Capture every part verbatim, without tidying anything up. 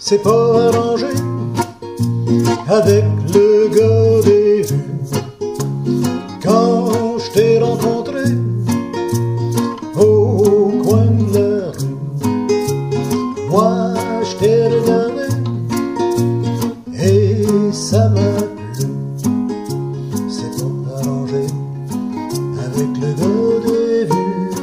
c'est pas arrangé avec le gars des vues. Quand je t'ai rencontré au coin de la rue, moi je t'ai regardé et ça m'a plu. C'est pas arrangé avec le gars des vues.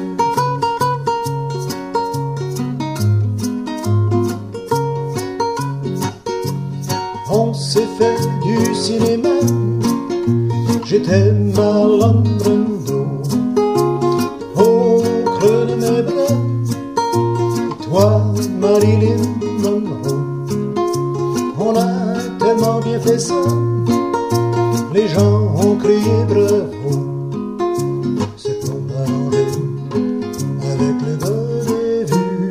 On s'est fait du cinéma, j'étais Malandro au creux de mes bras, et toi Marilyn Monroe. On a tellement bien fait ça, les gens ont crié bravo. C'est pas arrangé avec le gars des vues.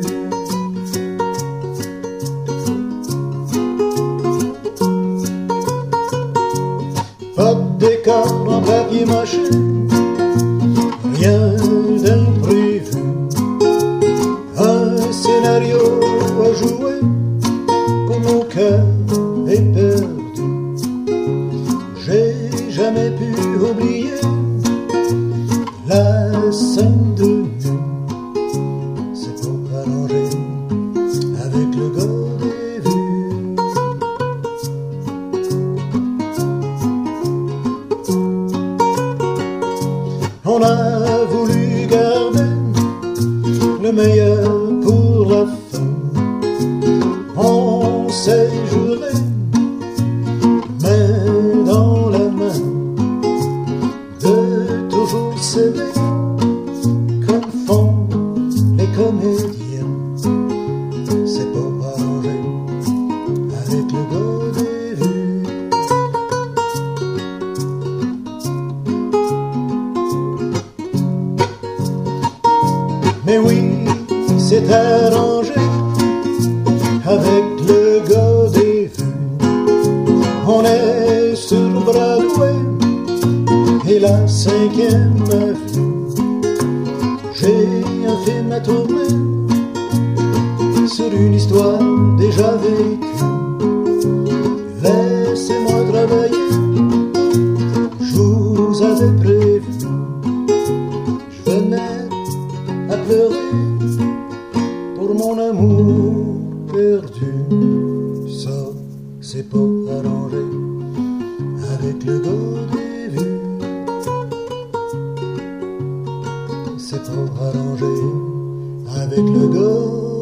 Pas de décor en papier mâché, rien d'imprévu. Un scénario à jouer pour nos cœurs éperdus. J'ai jamais pu oublier la scène de nous. C'est pas arrangé avec le gars des vues. On a voulu garder le meilleur pour la fin. On s'est juré, main dans la main, de toujours s'aimer comme font les comédiens. C'est pas arrangé avec le gars des vues. Mais oui, c'est arrangé avec le gars des vues. On est sur Broadway et la cinquième avenue. J'ai un film à tourner sur une histoire déjà vécue. Laissez-moi travailler, je vous avais prévu. Je venais à pleurer pour mon amour perdu. Ça, c'est pas arrangé avec le gars des vues. C'est pas arrangé avec le gars